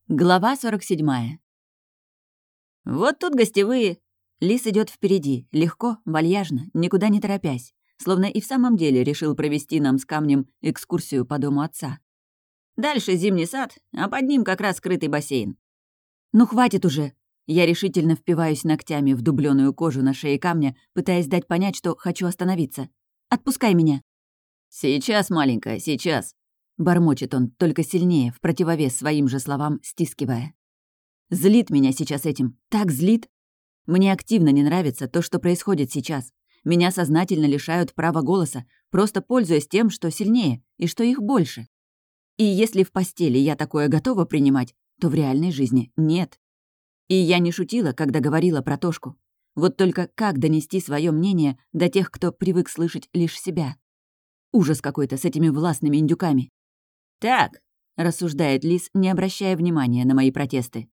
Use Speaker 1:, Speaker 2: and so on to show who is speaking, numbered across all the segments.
Speaker 1: Глава 47. Вот тут гостевые. Лис идет впереди, легко, вальяжно, никуда не торопясь, словно и в самом деле решил провести нам с камнем экскурсию по дому отца. Дальше зимний сад, а под ним как раз скрытый бассейн. Ну хватит уже. Я решительно впиваюсь ногтями в дублёную кожу на шее камня, пытаясь дать понять, что хочу остановиться. Отпускай меня. Сейчас, маленькая, сейчас. Бормочет он, только сильнее, в противовес своим же словам, стискивая. Злит меня сейчас этим, так злит. Мне активно не нравится то, что происходит сейчас. Меня сознательно лишают права голоса, просто пользуясь тем, что сильнее и что их больше. И если в постели я такое готова принимать, то в реальной жизни нет. И я не шутила, когда говорила про Тошку. Вот только как донести свое мнение до тех, кто привык слышать лишь себя? Ужас какой-то с этими властными индюками. «Так», — рассуждает Лис, не обращая внимания на мои протесты.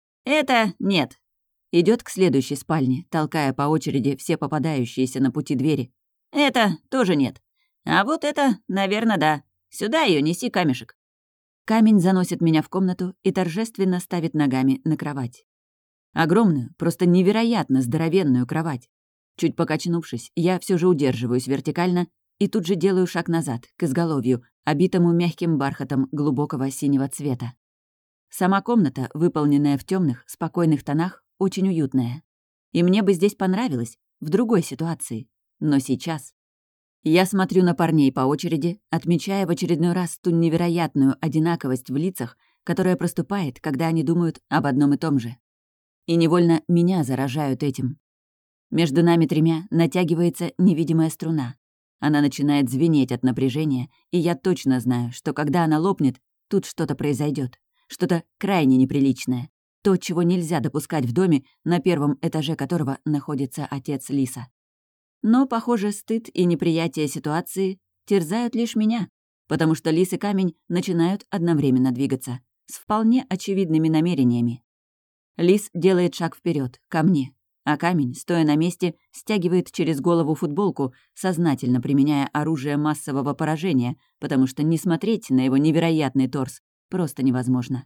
Speaker 1: «Это нет». Идет к следующей спальне, толкая по очереди все попадающиеся на пути двери. «Это тоже нет. А вот это, наверное, да. Сюда ее неси, камешек». Камень заносит меня в комнату и торжественно ставит ногами на кровать. Огромную, просто невероятно здоровенную кровать. Чуть покачнувшись, я все же удерживаюсь вертикально и тут же делаю шаг назад, к изголовью, обитому мягким бархатом глубокого синего цвета. Сама комната, выполненная в темных, спокойных тонах, очень уютная. И мне бы здесь понравилось, в другой ситуации. Но сейчас... Я смотрю на парней по очереди, отмечая в очередной раз ту невероятную одинаковость в лицах, которая проступает, когда они думают об одном и том же. И невольно меня заражают этим. Между нами тремя натягивается невидимая струна. Она начинает звенеть от напряжения, и я точно знаю, что когда она лопнет, тут что-то произойдет, что-то крайне неприличное, то, чего нельзя допускать в доме, на первом этаже которого находится отец Лиса. Но, похоже, стыд и неприятие ситуации терзают лишь меня, потому что Лис и камень начинают одновременно двигаться, с вполне очевидными намерениями. Лис делает шаг вперед, ко мне, а камень, стоя на месте, стягивает через голову футболку, сознательно применяя оружие массового поражения, потому что не смотреть на его невероятный торс просто невозможно.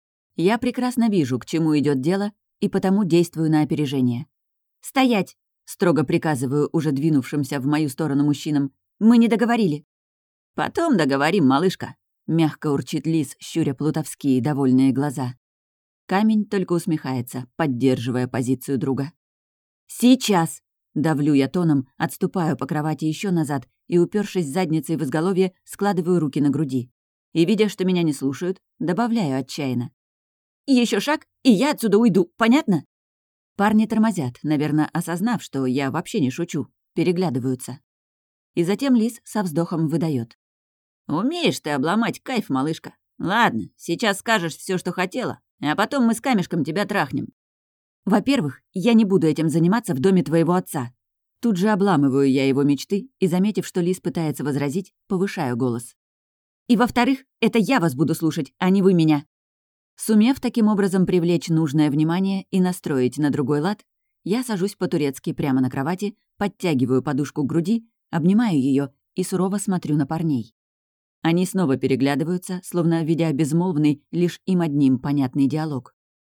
Speaker 1: Я прекрасно вижу, к чему идет дело, и потому действую на опережение. «Стоять!» — строго приказываю уже двинувшимся в мою сторону мужчинам. «Мы не договорили». «Потом договорим, малышка», — мягко урчит Лис, щуря плутовские довольные глаза. Камень только усмехается, поддерживая позицию друга. «Сейчас!» — давлю я тоном, отступаю по кровати еще назад и, упершись задницей в изголовье, складываю руки на груди. И, видя, что меня не слушают, добавляю отчаянно. Еще шаг, и я отсюда уйду, понятно?» Парни тормозят, наверное, осознав, что я вообще не шучу, переглядываются. И затем Лис со вздохом выдает: «Умеешь ты обломать кайф, малышка. Ладно, сейчас скажешь все, что хотела, а потом мы с камешком тебя трахнем». «Во-первых, я не буду этим заниматься в доме твоего отца». Тут же обламываю я его мечты и, заметив, что Лис пытается возразить, повышаю голос. «И во-вторых, это я вас буду слушать, а не вы меня». Сумев таким образом привлечь нужное внимание и настроить на другой лад, я сажусь по-турецки прямо на кровати, подтягиваю подушку к груди, обнимаю ее и сурово смотрю на парней. Они снова переглядываются, словно ведя безмолвный, лишь им одним понятный диалог.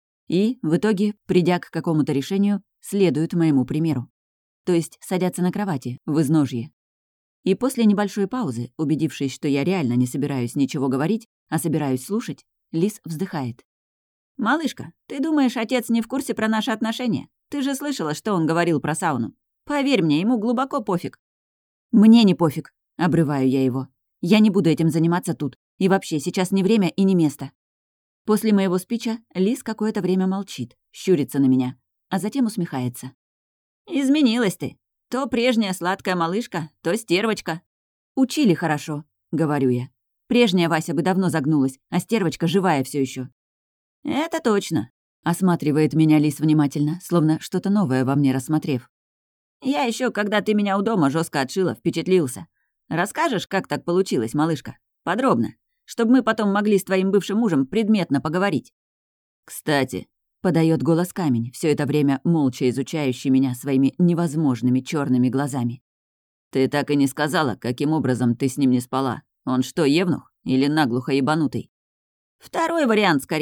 Speaker 1: И, в итоге, придя к какому-то решению, следуют моему примеру. То есть садятся на кровати, в изножье. И после небольшой паузы, убедившись, что я реально не собираюсь ничего говорить, а собираюсь слушать, Лис вздыхает. «Малышка, ты думаешь, отец не в курсе про наши отношения? Ты же слышала, что он говорил про сауну. Поверь мне, ему глубоко пофиг». «Мне не пофиг», — обрываю я его. «Я не буду этим заниматься тут. И вообще, сейчас не время и не место». После моего спича Лис какое-то время молчит, щурится на меня, а затем усмехается. «Изменилась ты. То прежняя сладкая малышка, то стервочка». «Учили хорошо», — говорю я. «Прежняя Вася бы давно загнулась, а стервочка живая все еще. «Это точно», — осматривает меня Лис внимательно, словно что-то новое во мне рассмотрев. «Я еще, когда ты меня у дома жестко отшила, впечатлился. Расскажешь, как так получилось, малышка? Подробно, чтобы мы потом могли с твоим бывшим мужем предметно поговорить». «Кстати», — подает голос камень, все это время молча изучающий меня своими невозможными черными глазами. «Ты так и не сказала, каким образом ты с ним не спала. Он что, евнух? Или наглухо ебанутый?» «Второй вариант скорее.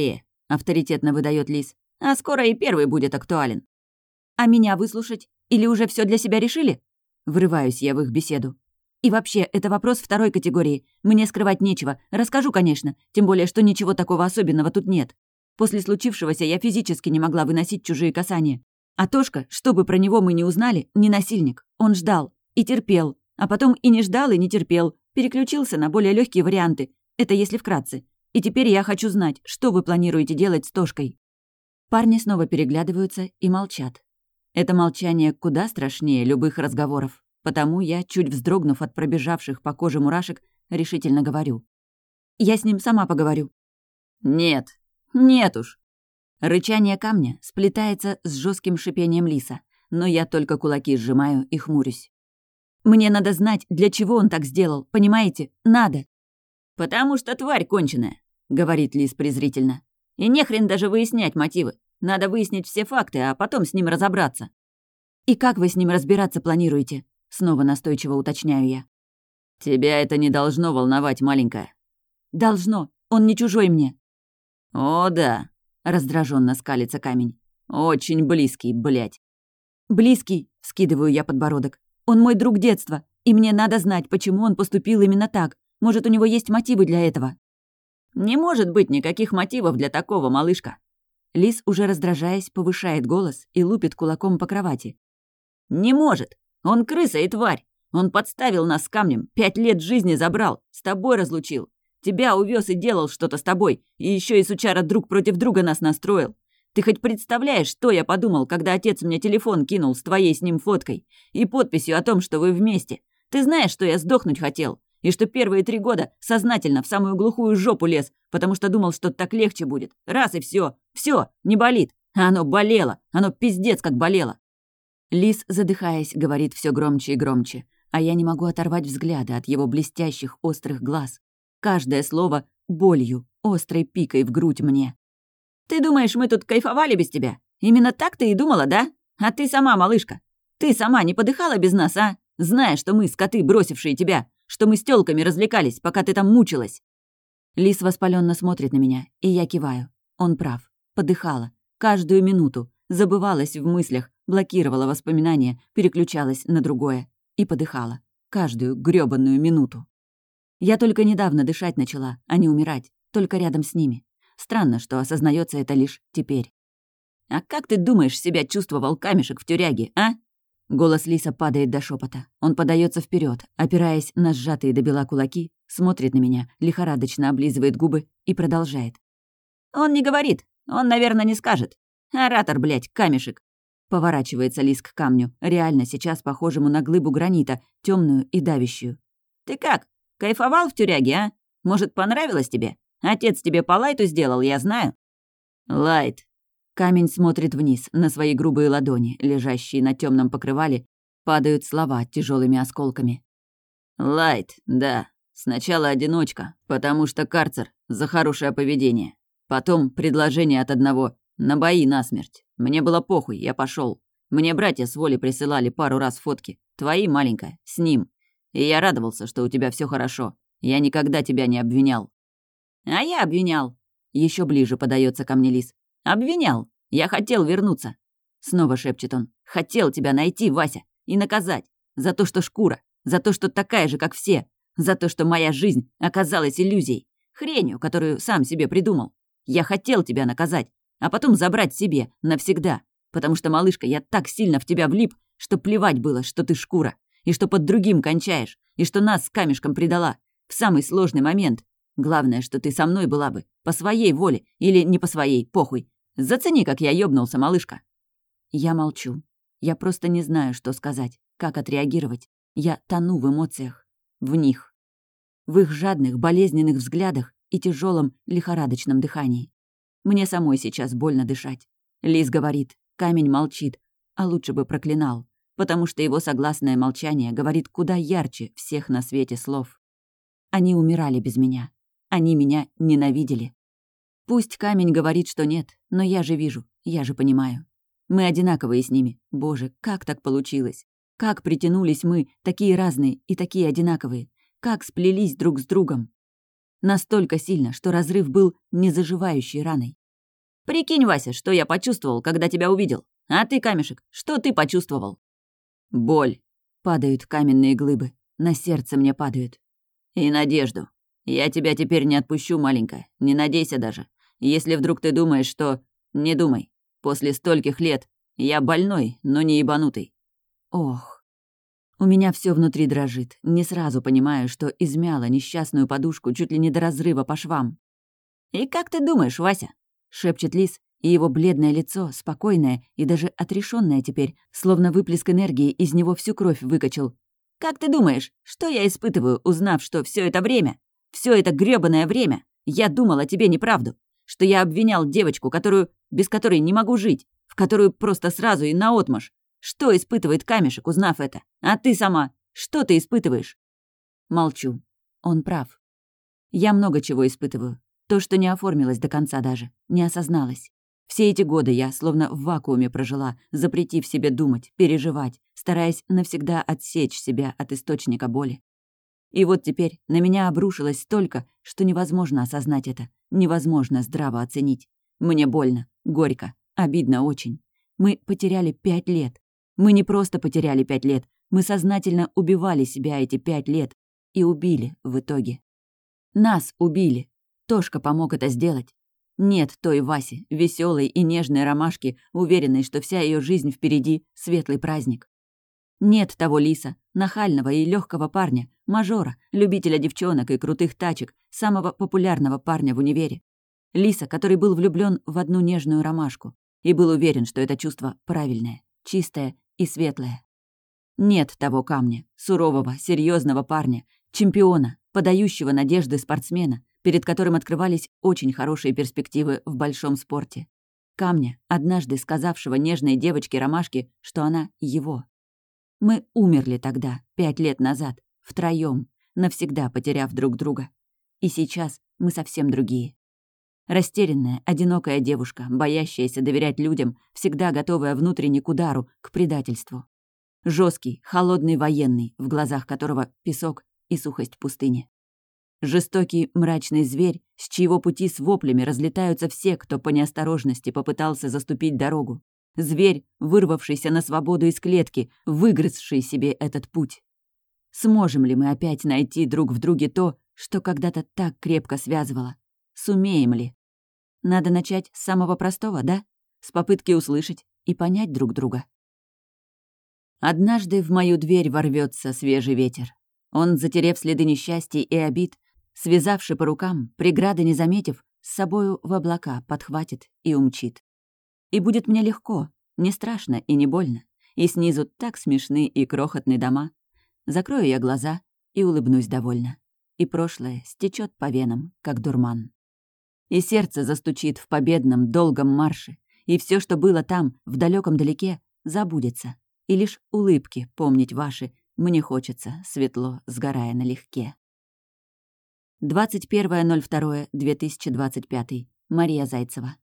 Speaker 1: — авторитетно выдает Лис. «А скоро и первый будет актуален». «А меня выслушать? Или уже все для себя решили?» Врываюсь я в их беседу. «И вообще, это вопрос второй категории. Мне скрывать нечего. Расскажу, конечно. Тем более, что ничего такого особенного тут нет. После случившегося я физически не могла выносить чужие касания. А Тошка, что бы про него мы не узнали, не насильник. Он ждал. И терпел. А потом и не ждал, и не терпел. Переключился на более легкие варианты. Это если вкратце. И теперь я хочу знать, что вы планируете делать с Тошкой». Парни снова переглядываются и молчат. Это молчание куда страшнее любых разговоров. Потому я, чуть вздрогнув от пробежавших по коже мурашек, решительно говорю. «Я с ним сама поговорю». «Нет, нет уж». Рычание камня сплетается с жестким шипением Лиса, но я только кулаки сжимаю и хмурюсь. «Мне надо знать, для чего он так сделал, понимаете? Надо». «Потому что тварь конченая», — говорит Лис презрительно. «И нехрен даже выяснять мотивы. Надо выяснить все факты, а потом с ним разобраться». «И как вы с ним разбираться планируете?» Снова настойчиво уточняю я. «Тебя это не должно волновать, маленькая». «Должно. Он не чужой мне». «О, да», — раздраженно скалится камень. «Очень близкий, блядь». «Близкий», — вскидываю я подбородок. «Он мой друг детства, и мне надо знать, почему он поступил именно так. Может, у него есть мотивы для этого?» «Не может быть никаких мотивов для такого, малышка». Лис, уже раздражаясь, повышает голос и лупит кулаком по кровати. «Не может. Он крыса и тварь. Он подставил нас с камнем, 5 лет жизни забрал, с тобой разлучил. Тебя увез и делал что-то с тобой, и еще и сучара друг против друга нас настроил. Ты хоть представляешь, что я подумал, когда отец мне телефон кинул с твоей с ним фоткой и подписью о том, что вы вместе? Ты знаешь, что я сдохнуть хотел, и что первые 3 года сознательно в самую глухую жопу лез, потому что думал, что так легче будет. Раз и все, не болит. А оно болело, оно пиздец как болело». Лис, задыхаясь, говорит все громче и громче, а я не могу оторвать взгляда от его блестящих острых глаз. Каждое слово болью, острой пикой в грудь мне. «Ты думаешь, мы тут кайфовали без тебя? Именно так ты и думала, да? А ты сама, малышка, ты сама не подыхала без нас, а? Зная, что мы скоты, бросившие тебя, что мы с тёлками развлекались, пока ты там мучилась». Лис воспаленно смотрит на меня, и я киваю. Он прав. Подыхала. Каждую минуту. Забывалась в мыслях, блокировала воспоминания, переключалась на другое. И подыхала. Каждую грёбаную минуту. Я только недавно дышать начала, а не умирать. Только рядом с ними. Странно, что осознается это лишь теперь. «А как ты думаешь, себя чувствовал камешек в тюряге, а?» Голос Лиса падает до шепота. Он подается вперед, опираясь на сжатые до бела кулаки, смотрит на меня, лихорадочно облизывает губы и продолжает. «Он не говорит. Он, наверное, не скажет. Оратор, блядь, камешек». Поворачивается Лис к камню, реально сейчас похожему на глыбу гранита, темную и давящую. «Ты как, кайфовал в тюряге, а? Может, понравилось тебе? Отец тебе по лайту сделал, я знаю». «Лайт». Камень смотрит вниз, на свои грубые ладони, лежащие на темном покрывале, падают слова тяжелыми осколками. «Лайт, да. Сначала одиночка, потому что карцер за хорошее поведение. Потом предложение от одного на бои насмерть. Мне было похуй, я пошел. Мне братья с воли присылали пару раз фотки. Твои, маленькая, с ним. И я радовался, что у тебя все хорошо. Я никогда тебя не обвинял». «А я обвинял». Еще ближе подается ко мне Лис. «Обвинял. Я хотел вернуться». Снова шепчет он. «Хотел тебя найти, Вася, и наказать. За то, что шкура. За то, что такая же, как все. За то, что моя жизнь оказалась иллюзией. Хренью, которую сам себе придумал. Я хотел тебя наказать, а потом забрать себе навсегда. Потому что, малышка, я так сильно в тебя влип, что плевать было, что ты шкура. И что под другим кончаешь. И что нас с камешком предала. В самый сложный момент. Главное, что ты со мной была бы. По своей воле. Или не по своей, похуй. Зацени, как я ёбнулся, малышка». Я молчу. Я просто не знаю, что сказать, как отреагировать. Я тону в эмоциях. В них. В их жадных, болезненных взглядах и тяжелом лихорадочном дыхании. Мне самой сейчас больно дышать. Лис говорит, камень молчит, а лучше бы проклинал, потому что его согласное молчание говорит куда ярче всех на свете слов. Они умирали без меня. Они меня ненавидели. Пусть камень говорит, что нет, но я же вижу, я же понимаю. Мы одинаковые с ними. Боже, как так получилось? Как притянулись мы, такие разные и такие одинаковые? Как сплелись друг с другом? Настолько сильно, что разрыв был незаживающей раной. Прикинь, Вася, что я почувствовал, когда тебя увидел. А ты, камешек, что ты почувствовал? Боль. Падают каменные глыбы. На сердце мне падают. И надежду. Я тебя теперь не отпущу, маленькая. Не надейся даже. Если вдруг ты думаешь, что... Не думай. После стольких лет я больной, но не ебанутый. Ох. У меня все внутри дрожит. Не сразу понимаю, что измяла несчастную подушку чуть ли не до разрыва по швам. «И как ты думаешь, Вася?» — шепчет Лис, и его бледное лицо, спокойное и даже отрешенное теперь, словно выплеск энергии из него всю кровь выкачал. «Как ты думаешь, что я испытываю, узнав, что все это время, все это грёбаное время, я думал о тебе неправду, что я обвинял девочку, без которой не могу жить, в которую просто сразу и наотмашь? Что испытывает камешек, узнав это? А ты сама, что ты испытываешь?» Молчу. Он прав. Я много чего испытываю. То, что не оформилось до конца даже, не осозналось. Все эти годы я словно в вакууме прожила, запретив себе думать, переживать, стараясь навсегда отсечь себя от источника боли. И вот теперь на меня обрушилось столько, что невозможно осознать это, невозможно здраво оценить. Мне больно, горько, обидно очень. Мы потеряли 5 лет. Мы не просто потеряли 5 лет, мы сознательно убивали себя эти 5 лет и убили в итоге. Нас убили. Тошка помог это сделать. Нет той Васи, веселой и нежной ромашки, уверенной, что вся ее жизнь впереди — светлый праздник. Нет того Лиса, нахального и легкого парня, мажора, любителя девчонок и крутых тачек, самого популярного парня в универе. Лиса, который был влюблен в одну нежную ромашку и был уверен, что это чувство правильное, чистое и светлое. Нет того камня, сурового, серьезного парня, чемпиона, подающего надежды спортсмена, перед которым открывались очень хорошие перспективы в большом спорте. Камня, однажды сказавшего нежной девочке Ромашке, что она его. Мы умерли тогда, 5 лет назад, втроём, навсегда потеряв друг друга. И сейчас мы совсем другие. Растерянная, одинокая девушка, боящаяся доверять людям, всегда готовая внутренне к удару, к предательству. Жесткий, холодный военный, в глазах которого песок и сухость пустыни. Жестокий, мрачный зверь, с чьего пути с воплями разлетаются все, кто по неосторожности попытался заступить дорогу. Зверь, вырвавшийся на свободу из клетки, выгрызший себе этот путь. Сможем ли мы опять найти друг в друге то, что когда-то так крепко связывало? Сумеем ли? Надо начать с самого простого, да? С попытки услышать и понять друг друга. Однажды в мою дверь ворвется свежий ветер. Он, затерев следы несчастий и обид, связавши по рукам, преграды не заметив, с собою в облака подхватит и умчит. И будет мне легко, не страшно и не больно, и снизу так смешны и крохотные дома. Закрою я глаза и улыбнусь довольно, и прошлое стечет по венам, как дурман. И сердце застучит в победном долгом марше, и все, что было там, в далеком далеке, забудется, и лишь улыбки помнить ваши мне хочется, светло сгорая налегке. 21.02.2025. Мария Зайцева.